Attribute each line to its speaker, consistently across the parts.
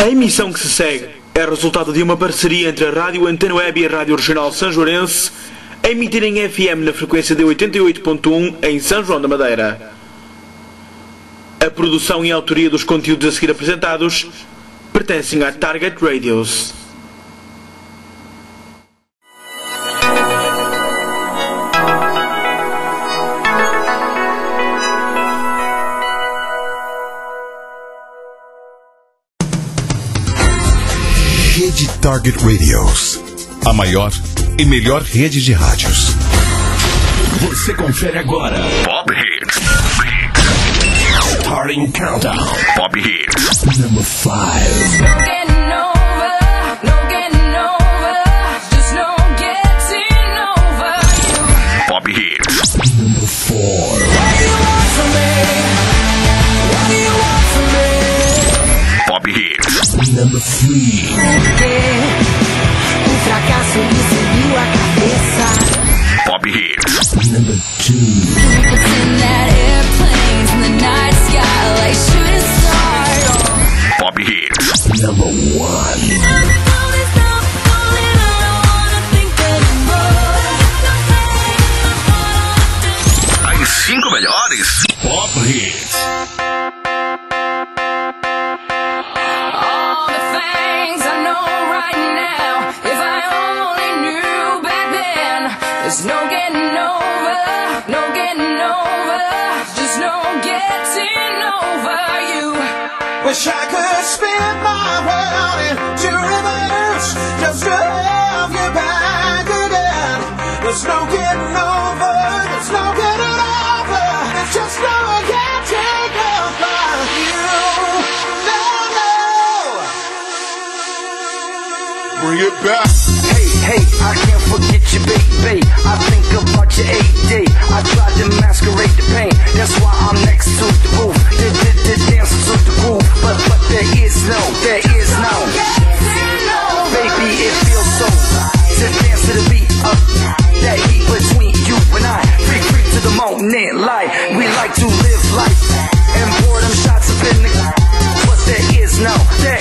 Speaker 1: A emissão que se segue é resultado de uma parceria entre a Rádio Antena Web e a Rádio Regional Sanjoarense, a emitir em FM na frequência de 88.1 em São João da Madeira. A produção e a autoria dos conteúdos a seguir apresentados pertencem à Target Radios.
Speaker 2: Rede Target Radios, a maior e melhor rede de rádios.
Speaker 3: Você confere agora Pop Hits. Starting Countdown. Pop Hits. Number 5. Pop Hits. Number 4. Pop Hits. Number 3.
Speaker 4: Um fracasso me subiu a cabeça.
Speaker 3: Pop Hits. Number 2. Pop Hits. Number 1. As 5 melhores Pop Hits.
Speaker 5: There's no getting over, no getting over, just no getting over you.
Speaker 6: Wish I could spin my world into reverse, just to have you back again. There's no getting over, there's no getting over, just no getting over you. No, no.
Speaker 2: Bring it back.
Speaker 7: Hey, I can't forget you, baby. I think about your AD. I tried to masquerade the pain. That's why I'm next to the roof. Dance to the groove. But there is no. Baby, it feels so to dance to the beat of that heat between you and I. Free to the moment, light. We like to live life and pour them shots up in the. But there is no.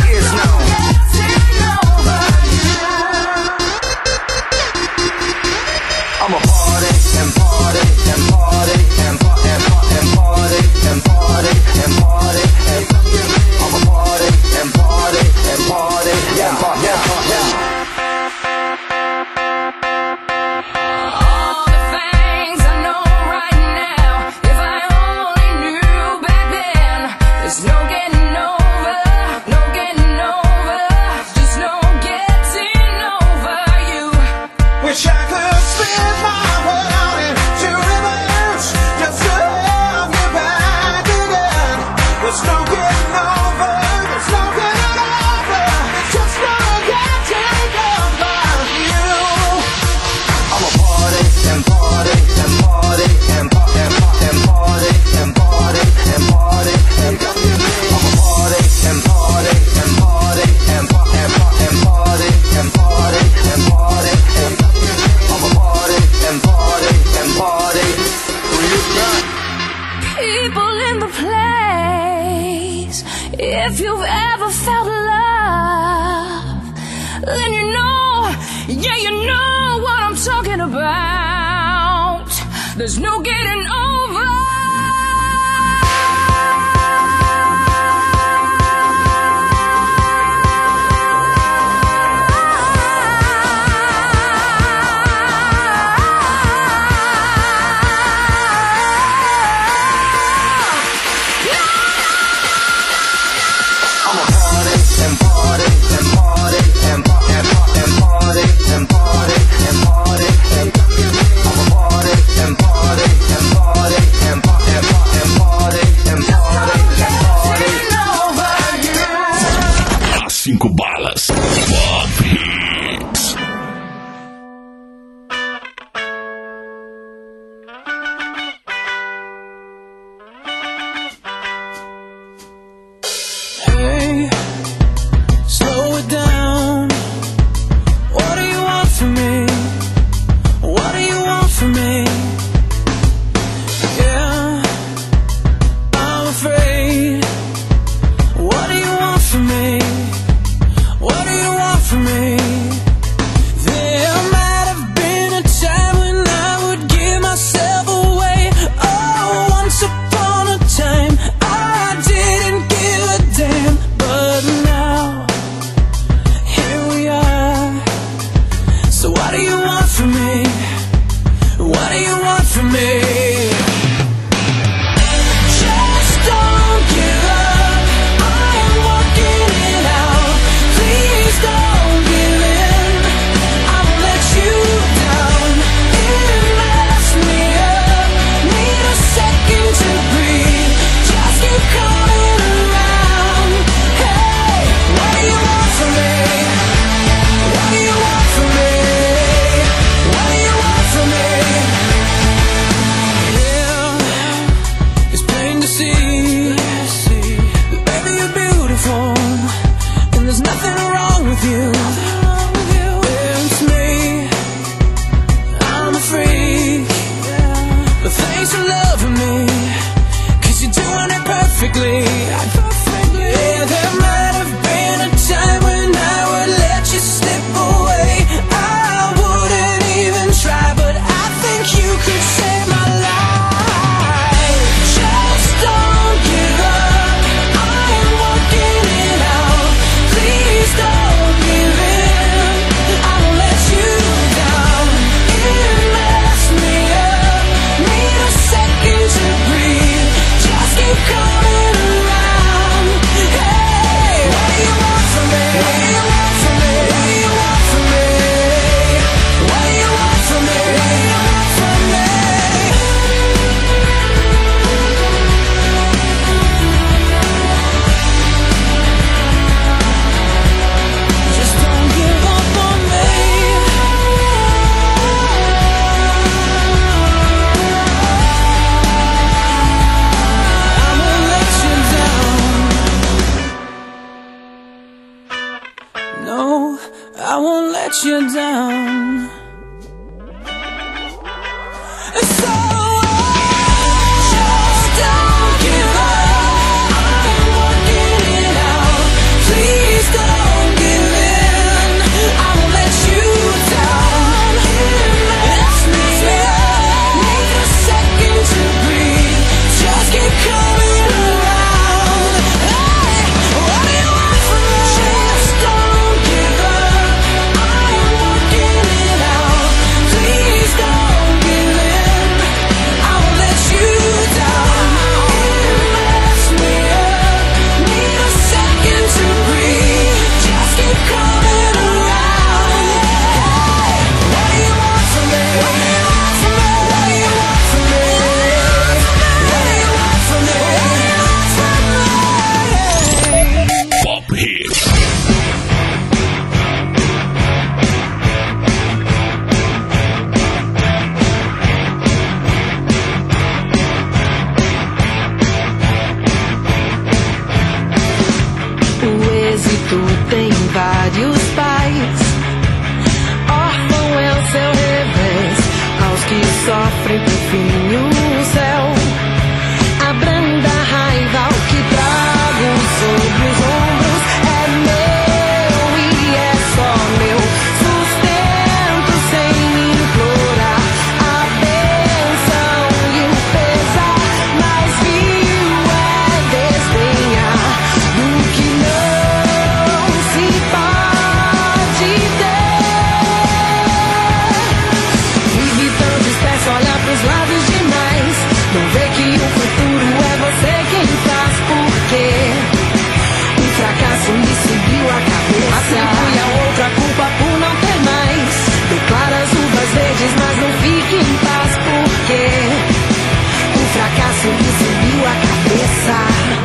Speaker 7: I'm a party and party and party and party and party and party and party and I'm a party and party and party and party and party.
Speaker 5: All the things I know right now, if I only knew back then. There's no getting over, no getting over, just no getting over you.
Speaker 6: Wish I could spin my world into reverse, just to have you back again. There's no getting over, there's no getting over, just no getting over you.
Speaker 7: I'm a party and party and party and party and party and party and party and I'm a party and party and party and party and party and party and party and I'm a party and party and party.
Speaker 5: People in the place, if you've ever felt love, then you know, yeah, you know what I'm talking about. There's no getting over.
Speaker 7: I'm a party and party and party and party and party and party and party and I'm a party and party and party and party and party and party and party.
Speaker 3: As 5 balas Pop Hits.
Speaker 8: Hey, slow it down. What do you want from me? What do you want from me? Yeah, I'm afraid. What do you want from me? let you down. So just don't give up. I'm working it out. Please don't give in. I won't let you down. Ask me up. Need a second to breathe. Just keep coming around. Hey, what do you want from me? Just don't give up. I'm working it out. Please don't give in. I won't let you down. Mess me up. Need a second to breathe. Just keep coming around. Hey, what do you want from me? What do you want from me? What do you want from me? What do you want from me? What do you want from me?
Speaker 3: Pop Hits.
Speaker 4: O êxito tem vários pais. Órfão é o seu revés. Aos que sofrem por fim o céu. Abranda a raiva ao que trago sobre os ombros. É meu e é só meu. Sustento sem implorar a bênção e o pesar. Mas viu é desdenhar do que não se pode ter. Vive tão disperso, olha pros lados demais. Não vê que o futuro é você quem faz. Porque um fracasso me subiu a cabeça. Atribui a outra culpa por não ter mais. Declara as uvas verdes, mas não fique em paz. Porque um fracasso me subiu a cabeça.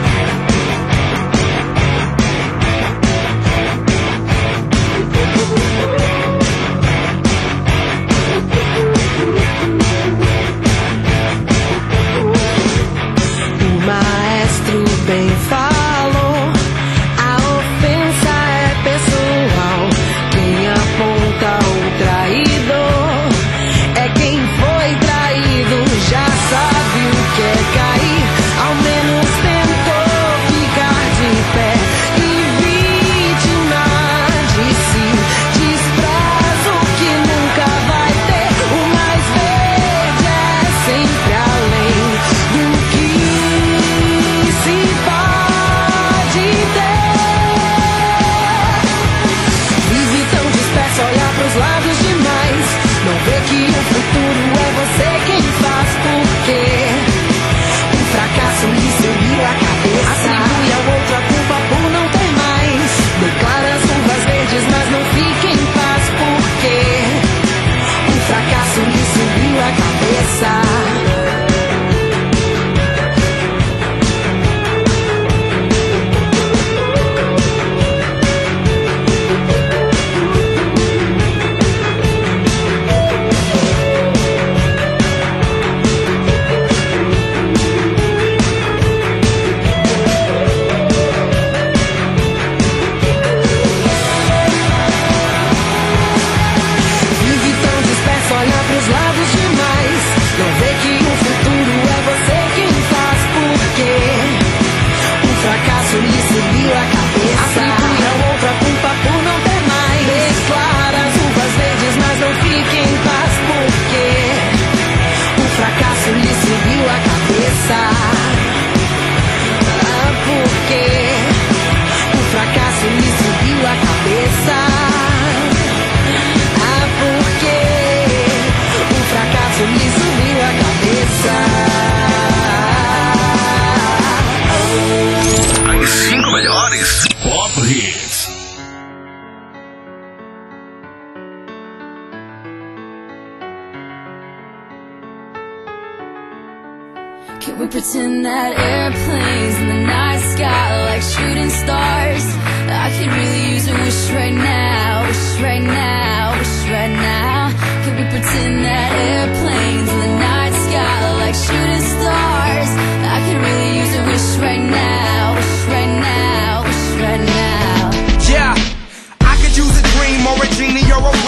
Speaker 4: O maestro bem falou, a ofensa é pessoal. Quem aponta o traidor é quem foi traído. Já sabe o que é cair, ao menos tentou ficar de pé. E vítima de si, despreza o que nunca vai ter. O mais verde é sempre além do que se pode ter. Vive tão disperso, olha pros lados demais. Não vê que o futuro é você quem faz. Porque um fracasso lhe subiu a cabeça. Atribui a outra culpa por não ter mais. Declara as uvas verdes, mas não fique em paz. Porque um fracasso lhe subiu a cabeça. Vive tão disperso, olha pros lados demais. Não vê que o futuro é você quem faz. Porque um fracasso lhe subiu a cabeça. Atribui a outra culpa por não ter mais. Declara as uvas verdes, mas não fique em paz. Porque um fracasso lhe subiu a cabeça. Porque um fracasso lhe subiu a cabeça. Porque um fracasso lhe subiu a cabeça.
Speaker 3: As 5 melhores Pop Hits.
Speaker 5: Can we pretend that airplanes in the night sky like shooting stars? I could really use a wish right now, wish right now, wish right now. Can we pretend that airplanes in the night sky like shooting stars? I could really use a wish right now, wish right now, wish right now.
Speaker 6: Yeah, I could use a dream or a genie or a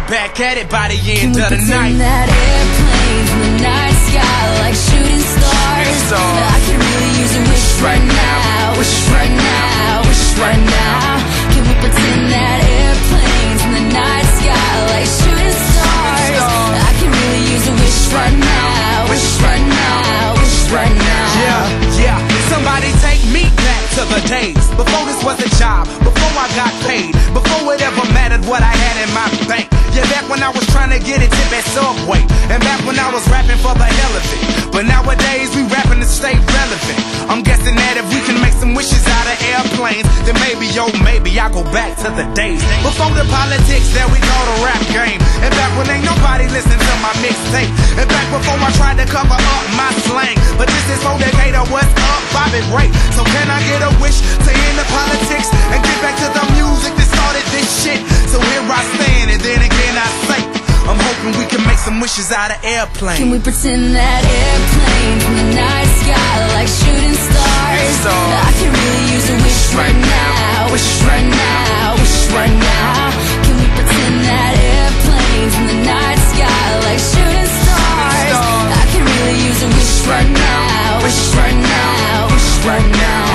Speaker 9: back at it by the
Speaker 5: Can
Speaker 9: end
Speaker 5: we
Speaker 9: of the
Speaker 5: pretend
Speaker 9: night.
Speaker 5: that airplanes in the night sky like shooting stars? I could really use a wish right now, wish right now, wish right now. Can we pretend that airplanes in the night sky like shooting stars? I could really use a wish right now, wish right now, wish right now.
Speaker 9: Yeah, somebody take me back to the days before this was a job, before I got paid, before it ever mattered what I had in my bank. Yeah, back when I was trying to get a tip at Subway, and back when I was rapping for the hell of it. But nowadays we rapping to stay relevant. I'm guessing that if we can make some wishes out of airplanes, then maybe, yo, maybe I'll go back to the days before the politics that we call the rap game, and back when ain't nobody listened to my mixtape, and back before I tried to cover up my slang. But this is for Decatur, what's up, Bobby Ray? So can I get a wish to end the politics and get back to the music that started this shit? So here I stand, and then again I say, I'm hoping we can make some wishes out of airplanes.
Speaker 5: Can we pretend that airplanes in the night sky like shooting stars? I could really use a wish right now, wish right now, wish right now. Can we pretend that airplanes in the night sky like shooting stars? I could really use a wish right now, wish right now, wish right now.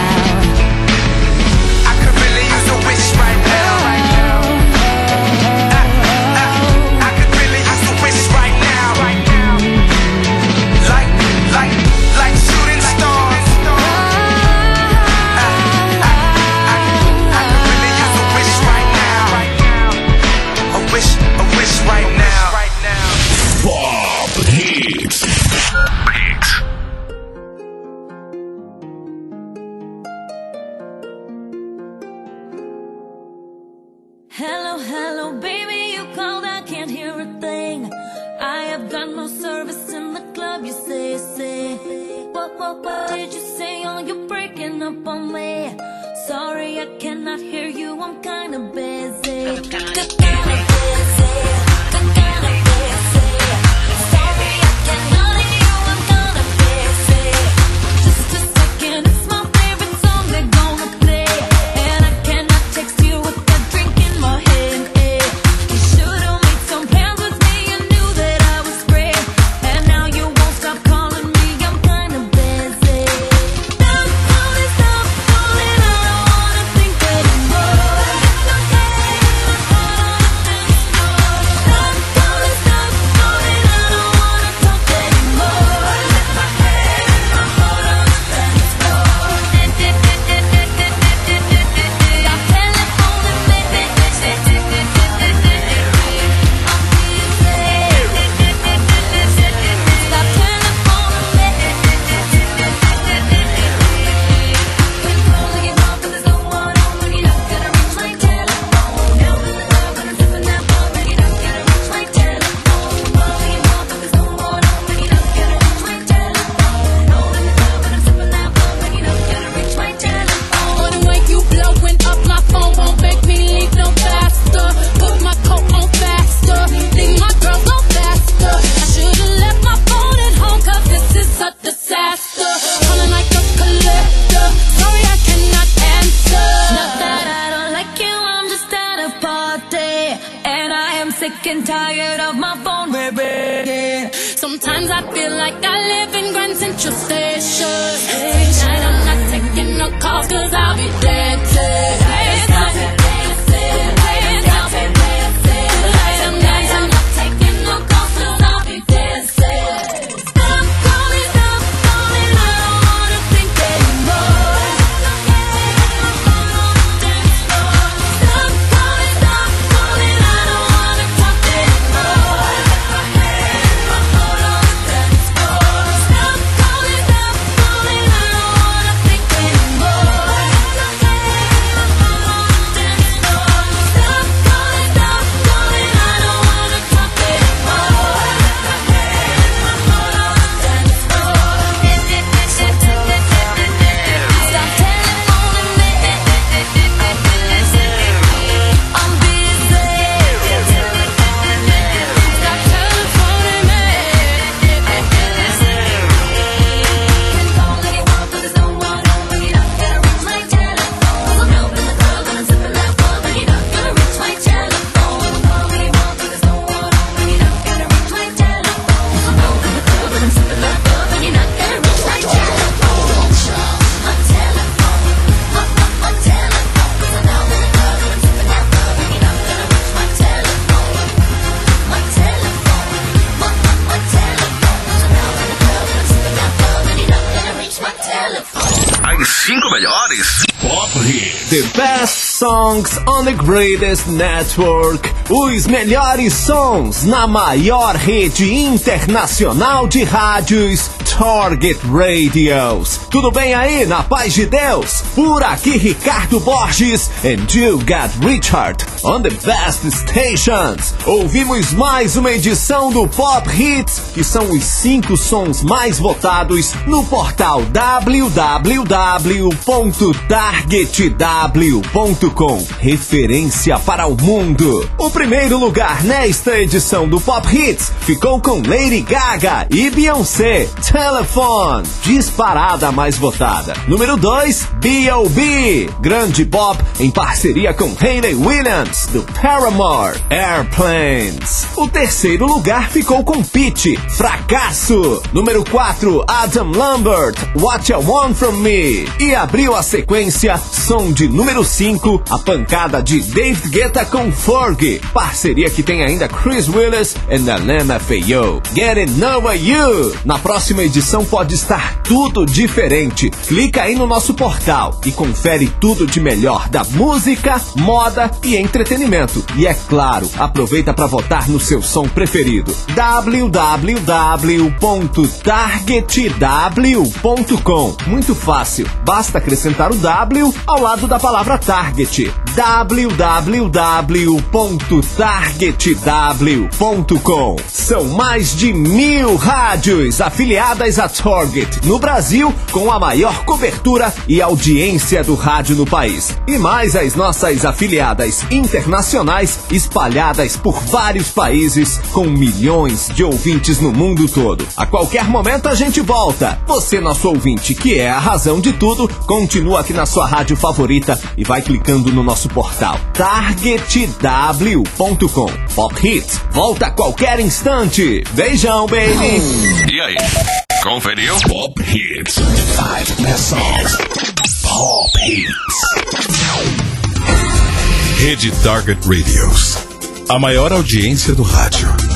Speaker 9: I could really use a wish right now. I could really use a wish right now. Like shooting stars. I could really use a wish right now. A wish right now.
Speaker 3: Pop Hits.
Speaker 5: Hello, hello, baby, you called, I can't hear a thing. I have got no service in the club, you say. What did you say? Oh, you're breaking up on me. Sorry, I cannot hear you, I'm kinda busy. Sorry, I cannot hear you, I'm kinda busy. Just a second, it's my favorite song they're gonna play, and I cannot text you with that drink in my hand. You should've made some plans with me, you knew that I was great, and now you won't stop calling me, I'm kinda busy. Stop calling, I don't wanna think anymore. It's okay, I'm hot on the dance floor. Stop calling, I don't wanna talk anymore. Lift my head, I'm hot on the dance floor. Stop telephoning me, stop telephoning me, controlling your mouth, but there's no one on when you're not gonna reach my telephone. Now I'm in love and I'm sipping that ball, but you're not gonna reach my telephone. Controlling your mouth, but there's no one on when you're not gonna reach my telephone. Now I'm in love and I'm sipping that ball, but you're not gonna reach my telephone. The way you blowing up my phone won't make me leave no faster. Put my coat on faster, leave my girl go faster. I should've left my phone at home, 'cause this is a disaster. Calling like a collector, sorry I cannot answer. Not that I don't like you, I'm just at a party, and I am sick and tired of my phone ringing. Sometimes I feel like I live in Grand Central Station. Tonight I'm not taking no calls, 'cause I'll be dancing. Tonight I'm not taking no calls, 'cause I'll be dancing. Stop calling, I don't wanna think anymore. I'm hot on the dance floor. Stop calling, I don't wanna talk anymore. Lift my head, I'm hot on the dance floor. Stop calling, I don't wanna think anymore.
Speaker 10: The best songs on the greatest network. Os melhores sons na maior rede internacional de rádios, Target Radios. Tudo bem aí, na paz de Deus? Por aqui Ricardo Borges and you got Richard on the best stations. Ouvimos mais uma edição do Pop Hits, que são os 5 sons mais votados no portal www.targetw.com, referência para o mundo. O primeiro lugar nesta edição do Pop Hits ficou com Lady Gaga e Beyoncé, Telephone, disparada mais votada. Número 2, B.O.B., grande pop em parceria com Hayley Williams, do Paramore, Airplanes. O terceiro lugar ficou com Pitty, Fracasso. Número 4, Adam Lambert, What You Want From Me. E abriu a sequência, som de número 5, a pancada de David Guetta com Fergie, parceria que tem ainda Chris Willis e Alana Fayo, Getting Over You. Na próxima edição pode estar tudo diferente. Clica aí no nosso portal e confere tudo de melhor da música, moda e entretenimento. E é claro, aproveita para votar no seu som preferido. www.targetw.com. Muito fácil, basta acrescentar o W ao lado da palavra Target. www.targetw.com. São mais de 1000 rádios afiliadas a Target no Brasil, com a maior cobertura e audiência do rádio no país. E mais as nossas afiliadas internacionais espalhadas por vários países, com milhões de ouvintes no mundo todo. A qualquer momento a gente volta. Você, nosso ouvinte, que é a razão de tudo, continua aqui na sua rádio favorita e vai clicando no nosso portal targetw.com. Pop Hits volta a qualquer instante. Beijão, baby!
Speaker 3: E aí? Conferiu? Pop Hits. 5 best songs. Pop Hits.
Speaker 2: Rede Target Radios. A maior audiência do rádio.